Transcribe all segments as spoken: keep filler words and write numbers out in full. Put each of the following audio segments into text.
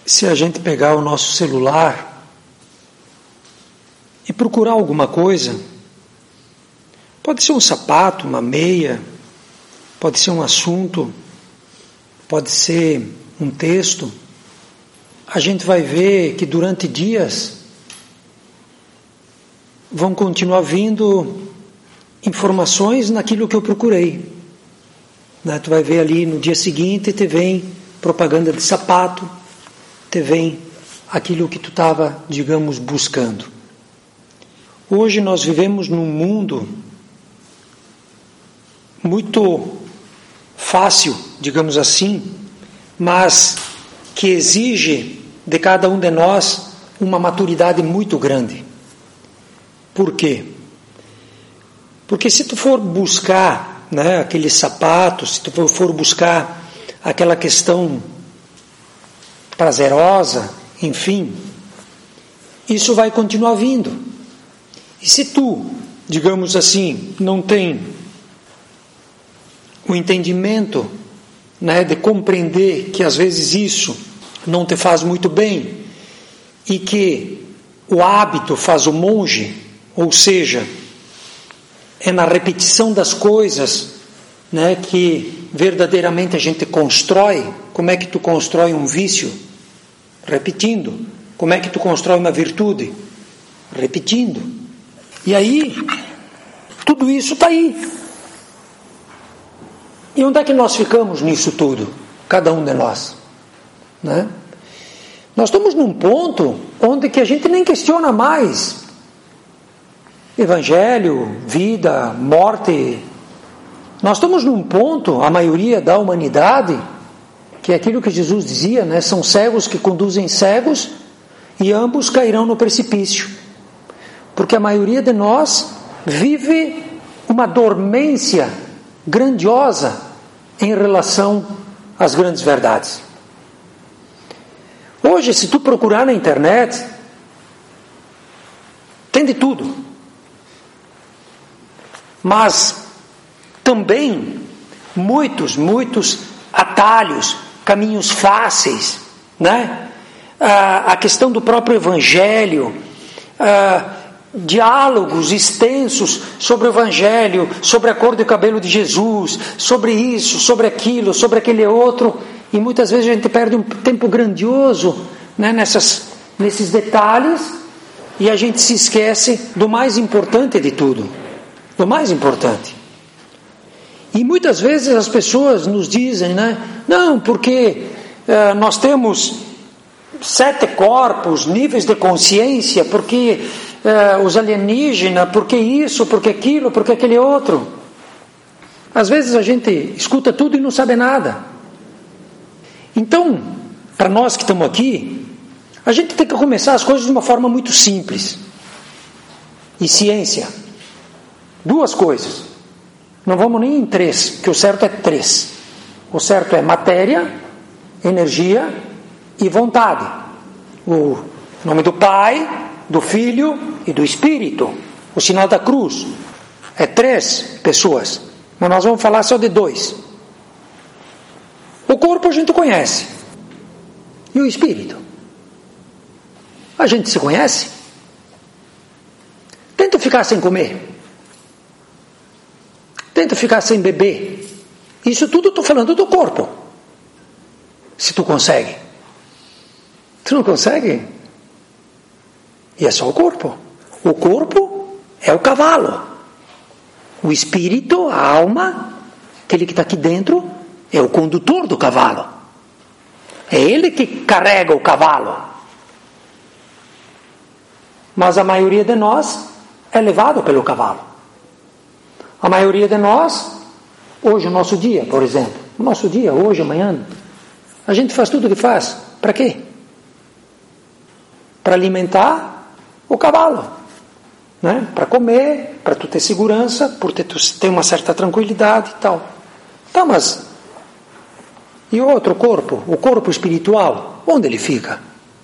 se a gente pegar o nosso celular e procurar alguma coisa, pode ser um sapato, uma meia, pode ser um assunto, pode ser um texto, a gente vai ver que durante dias vão continuar vindo informações naquilo que eu procurei. Né? Tu vai ver ali no dia seguinte, te vem propaganda de sapato, te vem aquilo que tu estava, digamos, buscando. Hoje nós vivemos num mundo muito fácil, digamos assim, mas que exige de cada um de nós uma maturidade muito grande. Por quê? Porque se tu for buscar, né, aqueles sapatos, se tu for buscar aquela questão prazerosa, enfim, isso vai continuar vindo. E se tu, digamos assim, não tem o entendimento, né, de compreender que às vezes isso não te faz muito bem e que o hábito faz o monge, ou seja, é na repetição das coisas, né, que verdadeiramente a gente constrói. Como é que tu constrói um vício? Repetindo. Como é que tu constrói uma virtude? Repetindo. E aí, tudo isso está aí. E onde é que nós ficamos nisso tudo? Cada um de nós. Né? Nós estamos num ponto onde que a gente nem questiona mais evangelho, vida, morte. Nós estamos num ponto, a maioria da humanidade, que é aquilo que Jesus dizia, né? São cegos que conduzem cegos e ambos cairão no precipício. Porque a maioria de nós vive uma dormência grandiosa em relação às grandes verdades. Hoje, se tu procurar na internet, tem de tudo. Mas também muitos, muitos atalhos, caminhos fáceis, né? Ah, a questão do próprio evangelho, ah, diálogos extensos sobre o evangelho, sobre a cor do cabelo de Jesus, sobre isso, sobre aquilo, sobre aquele outro, e muitas vezes a gente perde um tempo grandioso, né, nessas, nesses detalhes, e a gente se esquece do mais importante de tudo, do mais importante. E muitas vezes as pessoas nos dizem, né, não, porque uh, nós temos sete corpos, níveis de consciência, porque uh, os alienígenas, porque isso, porque aquilo, porque aquele outro. Às vezes a gente escuta tudo e não sabe nada. Então, para nós que estamos aqui, a gente tem que começar as coisas de uma forma muito simples. E ciência. Duas coisas. Não vamos nem em três, que o certo é três. O certo é matéria, energia e vontade. O nome do Pai, do Filho e do Espírito. O sinal da cruz. É três pessoas. Mas nós vamos falar só de dois. O corpo a gente conhece. E o Espírito? A gente se conhece? Tenta ficar sem comer. Tenta ficar sem beber. Isso tudo eu estou falando do corpo. Se tu consegue. Tu não consegue? E é só o corpo. O corpo é o cavalo. O espírito, a alma, aquele que está aqui dentro, é o condutor do cavalo. É ele que carrega o cavalo. Mas a maioria de nós é levado pelo cavalo. A maioria de nós, hoje, o nosso dia, por exemplo, o nosso dia, hoje, amanhã, a gente faz tudo o que faz. Para quê? Para alimentar o cavalo, né? Para comer, para tu ter segurança, por ter, ter uma certa tranquilidade e tal. Tá, mas e o outro corpo, o corpo espiritual, onde ele fica?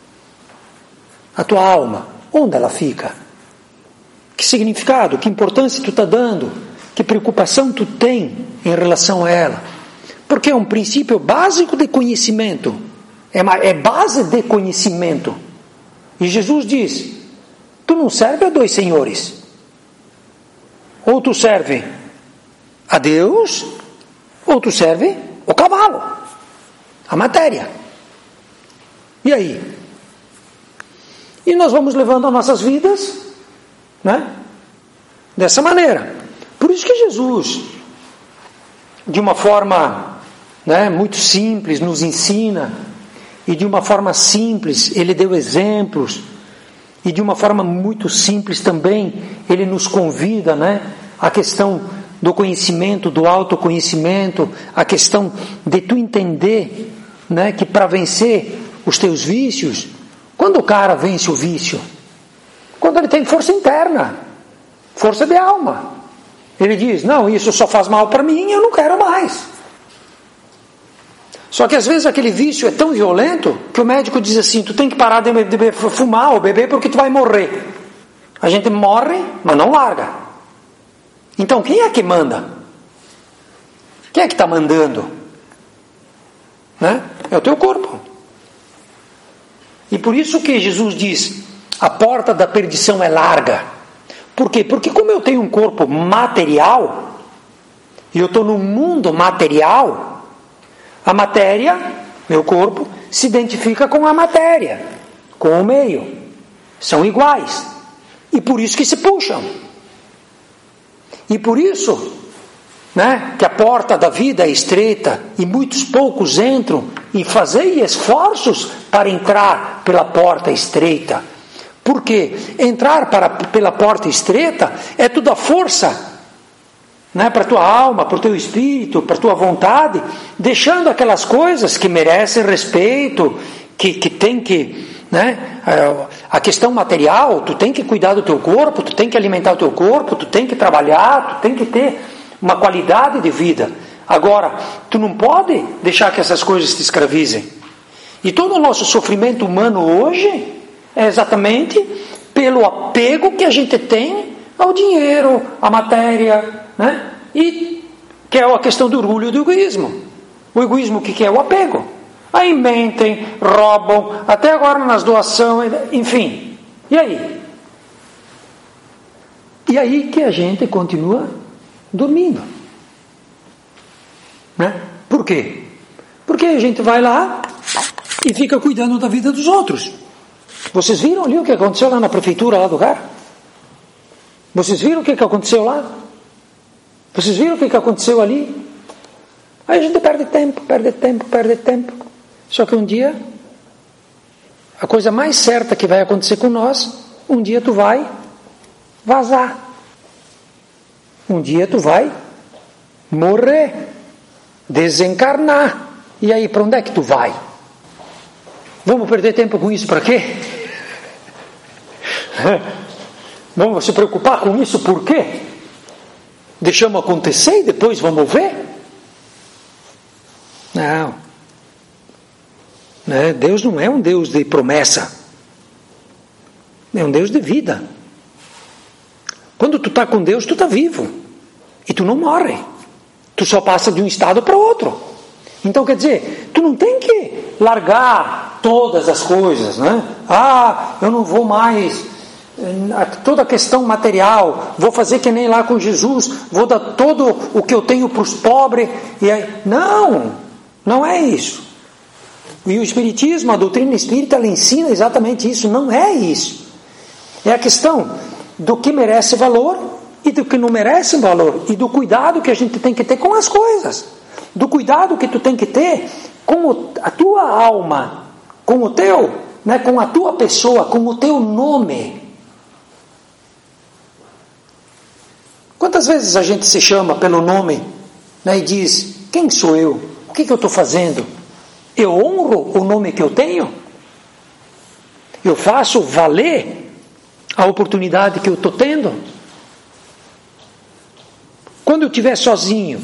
A tua alma, onde ela fica? Que significado, que importância tu está dando? Que preocupação tu tem em relação a ela? Porque é um princípio básico de conhecimento. é, é base de conhecimento. E Jesus diz: tu não serve a dois senhores. Ou tu serve a Deus, ou tu serve o cavalo, a matéria. E aí? E nós vamos levando as nossas vidas, né, dessa maneira. Por isso que Jesus, de uma forma, né, muito simples, nos ensina, e de uma forma simples, ele deu exemplos, e de uma forma muito simples também, ele nos convida, né, a questão do conhecimento, do autoconhecimento, a questão de tu entender, né, que para vencer os teus vícios, quando o cara vence o vício? Quando ele tem força interna, força de alma. Ele diz: não, isso só faz mal para mim, eu não quero mais. Só que às vezes aquele vício é tão violento que o médico diz assim: tu tem que parar de, de, de fumar ou beber porque tu vai morrer. A gente morre, mas não larga. Então quem é que manda? Quem é que está mandando? Né? É o teu corpo. E por isso que Jesus diz: a porta da perdição é larga. Por quê? Porque como eu tenho um corpo material, e eu estou num mundo material, a matéria, meu corpo, se identifica com a matéria, com o meio. São iguais. E por isso que se puxam. E por isso, né, que a porta da vida é estreita e muitos poucos entram, e fazei esforços para entrar pela porta estreita. Porque entrar para, pela porta estreita é toda a força, né, para a tua alma, para o teu espírito, para a tua vontade, deixando aquelas coisas que merecem respeito, que, que tem que, né, a questão material, tu tem que cuidar do teu corpo, tu tem que alimentar o teu corpo, tu tem que trabalhar, tu tem que ter uma qualidade de vida. Agora, tu não pode deixar que essas coisas te escravizem. E todo o nosso sofrimento humano hoje é exatamente pelo apego que a gente tem ao dinheiro, à matéria, né? E que é a questão do orgulho e do egoísmo. O egoísmo, o que é? O apego. Aí mentem, roubam, até agora nas doações, enfim. E aí? E aí que a gente continua dormindo. Né? Por quê? Porque a gente vai lá e fica cuidando da vida dos outros. Vocês viram ali o que aconteceu lá na prefeitura lá do lugar? Vocês viram o que aconteceu lá? Vocês viram o que aconteceu ali? Aí a gente perde tempo, perde tempo, perde tempo. Só que um dia, a coisa mais certa que vai acontecer com nós, um dia tu vai vazar. Um dia tu vai morrer, desencarnar. E aí, para onde é que tu vai? Vamos perder tempo com isso para quê? Vamos se preocupar com isso por quê? Deixamos acontecer e depois vamos ver? Não. Né? Deus não é um Deus de promessa. É um Deus de vida. Quando tu está com Deus, tu está vivo. E tu não morre. Tu só passa de um estado para outro. Então, quer dizer, tu não tem que largar todas as coisas, né? Ah, eu não vou mais, toda a questão material, vou fazer que nem lá com Jesus, vou dar todo o que eu tenho para os pobres. E aí, não, não é isso. E o Espiritismo, a doutrina espírita, ela ensina exatamente isso. Não é isso. É a questão do que merece valor e do que não merece valor, e do cuidado que a gente tem que ter com as coisas, do cuidado que tu tem que ter com a tua alma, com o teu, né, com a tua pessoa, com o teu nome. Quantas vezes a gente se chama pelo nome, né, e diz: quem sou eu? O que, que eu estou fazendo? Eu honro o nome que eu tenho? Eu faço valer a oportunidade que eu estou tendo? Quando eu estiver sozinho,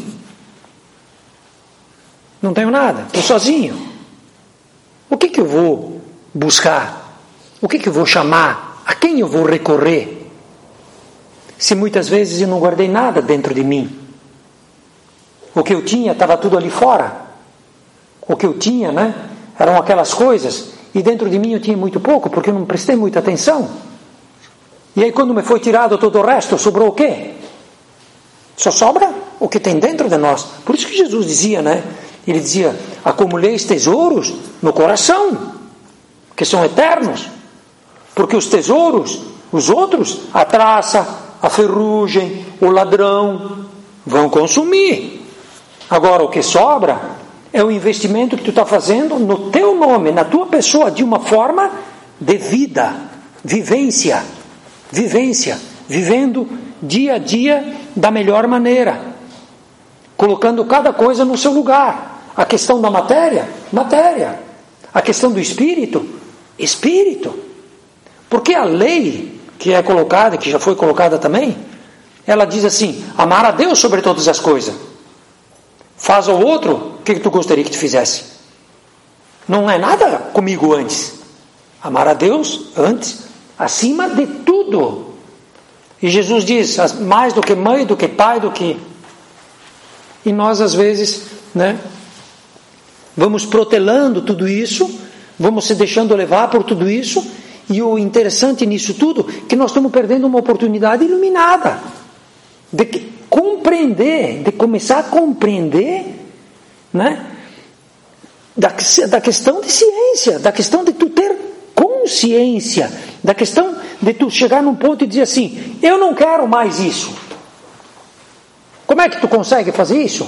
não tenho nada, estou sozinho, o que que eu vou buscar? O que que eu vou chamar? A quem eu vou recorrer? Se muitas vezes eu não guardei nada dentro de mim. O que eu tinha estava tudo ali fora. O que eu tinha, né, Eram aquelas coisas, e dentro de mim eu tinha muito pouco, porque eu não prestei muita atenção. E aí quando me foi tirado todo o resto, sobrou o quê? Só sobra o que tem dentro de nós. Por isso que Jesus dizia, né? Ele dizia, acumuleis tesouros no coração, que são eternos. Porque os tesouros, os outros, a traça, a ferrugem, o ladrão, vão consumir. Agora o que sobra é o investimento que tu está fazendo no teu nome, na tua pessoa, de uma forma de vida, vivência, vivência, vivendo dia a dia da melhor maneira, colocando cada coisa no seu lugar. A questão da matéria, matéria. A questão do espírito, espírito. Porque a lei que é colocada, que já foi colocada também, ela diz assim, amar a Deus sobre todas as coisas. Faz ao outro o que tu gostaria que te fizesse. Não é nada comigo antes. Amar a Deus antes, acima de tudo. E Jesus diz, mais do que mãe, do que pai, do que... E nós às vezes, né, vamos protelando tudo isso, vamos se deixando levar por tudo isso, e o interessante nisso tudo, que nós estamos perdendo uma oportunidade iluminada, de compreender, de começar a compreender, né, da, da questão de ciência, da questão de tu ter consciência, da questão de tu chegar num ponto e dizer assim, eu não quero mais isso. Como é que tu consegue fazer isso?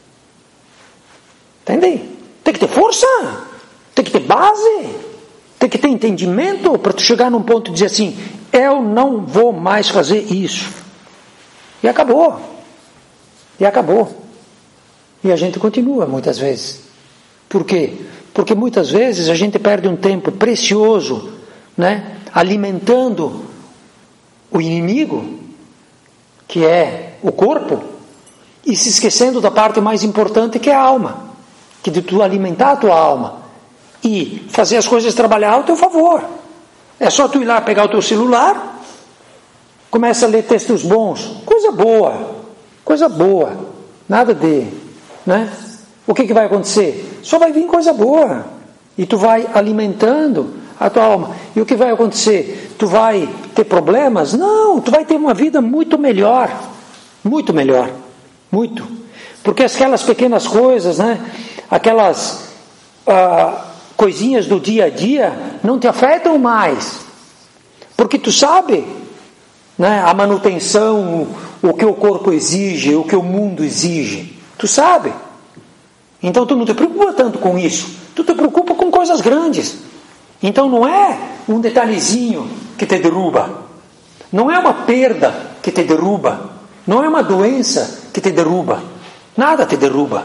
Entende? Tem que ter força, tem que ter base, tem que ter entendimento para tu chegar num ponto e dizer assim, eu não vou mais fazer isso. E acabou. E acabou. E a gente continua muitas vezes. Por quê? Porque muitas vezes a gente perde um tempo precioso, né, alimentando o inimigo, que é o corpo, e se esquecendo da parte mais importante, que é a alma, que de tu alimentar a tua alma e fazer as coisas trabalhar ao teu favor. É só tu ir lá pegar o teu celular, começa a ler textos bons, coisa boa, coisa boa, nada de, né? O que que vai acontecer? Só vai vir coisa boa, e tu vai alimentando a tua alma. E o que vai acontecer? Tu vai ter problemas? Não, tu vai ter uma vida muito melhor, muito melhor, muito. Porque aquelas pequenas coisas, né? Aquelas ah, coisinhas do dia a dia não te afetam mais, porque tu sabe, né, a manutenção, o, o que o corpo exige, o que o mundo exige, tu sabe. Então tu não te preocupa tanto com isso, tu te preocupa com coisas grandes. Então não é um detalhezinho que te derruba, não é uma perda que te derruba, não é uma doença que te derruba, nada te derruba,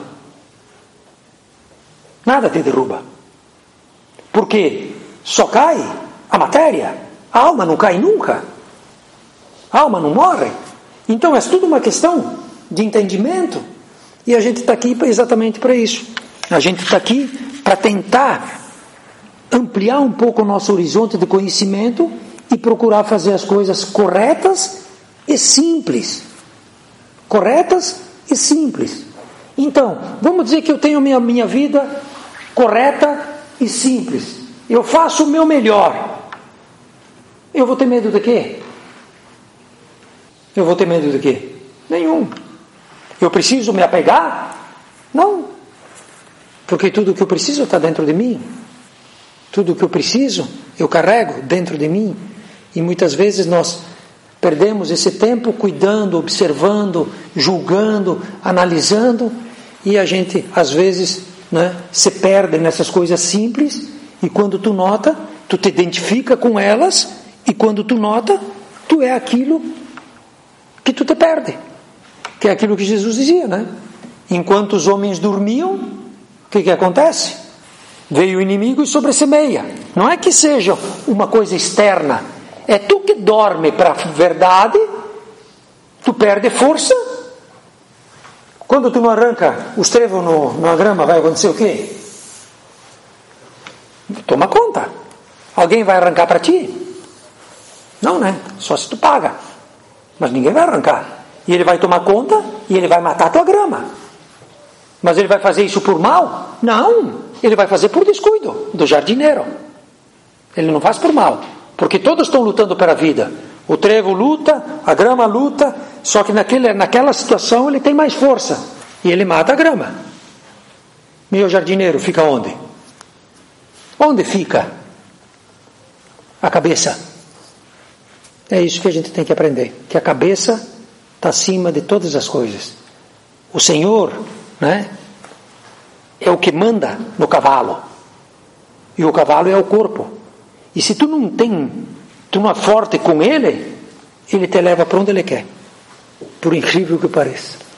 nada te derruba, porque só cai a matéria, a alma não cai nunca, a alma não morre. Então é tudo uma questão de entendimento, e a gente está aqui exatamente para isso. A gente está aqui para tentar ampliar um pouco o nosso horizonte de conhecimento e procurar fazer as coisas corretas e simples. Corretas e simples. Então, vamos dizer que eu tenho minha, minha vida correta e simples. Eu faço o meu melhor. Eu vou ter medo de quê? Eu vou ter medo de quê? Nenhum. Eu preciso me apegar? Não. Porque tudo o que eu preciso está dentro de mim. Tudo o que eu preciso, eu carrego dentro de mim. E muitas vezes nós perdemos esse tempo cuidando, observando, julgando, analisando, e a gente, às vezes, né, se perde nessas coisas simples, e quando tu nota, tu te identifica com elas, e quando tu nota, tu é aquilo que tu te perde. Que é aquilo que Jesus dizia, né? Enquanto os homens dormiam, o que que acontece? Veio o inimigo e sobressemeia. Não é que seja uma coisa externa, é tu que dorme para a verdade, tu perde força. Quando tu não arranca os trevos no, na grama, vai acontecer o quê? Toma conta. Alguém vai arrancar para ti? Não, né? Só se tu paga. Mas ninguém vai arrancar. E ele vai tomar conta e ele vai matar a tua grama. Mas ele vai fazer isso por mal? Não. ele vai fazer por descuido do jardineiro. Ele não faz por mal, porque todos estão lutando pela vida. O trevo luta, a grama luta, só que naquele, naquela situação ele tem mais força e ele mata a grama. Meu jardineiro fica onde? Onde fica a cabeça? É isso que a gente tem que aprender, que a cabeça está acima de todas as coisas. O Senhor, né, é o que manda no cavalo, e o cavalo é o corpo. E se tu não tem, tu não é forte com ele, ele te leva para onde ele quer, por incrível que pareça.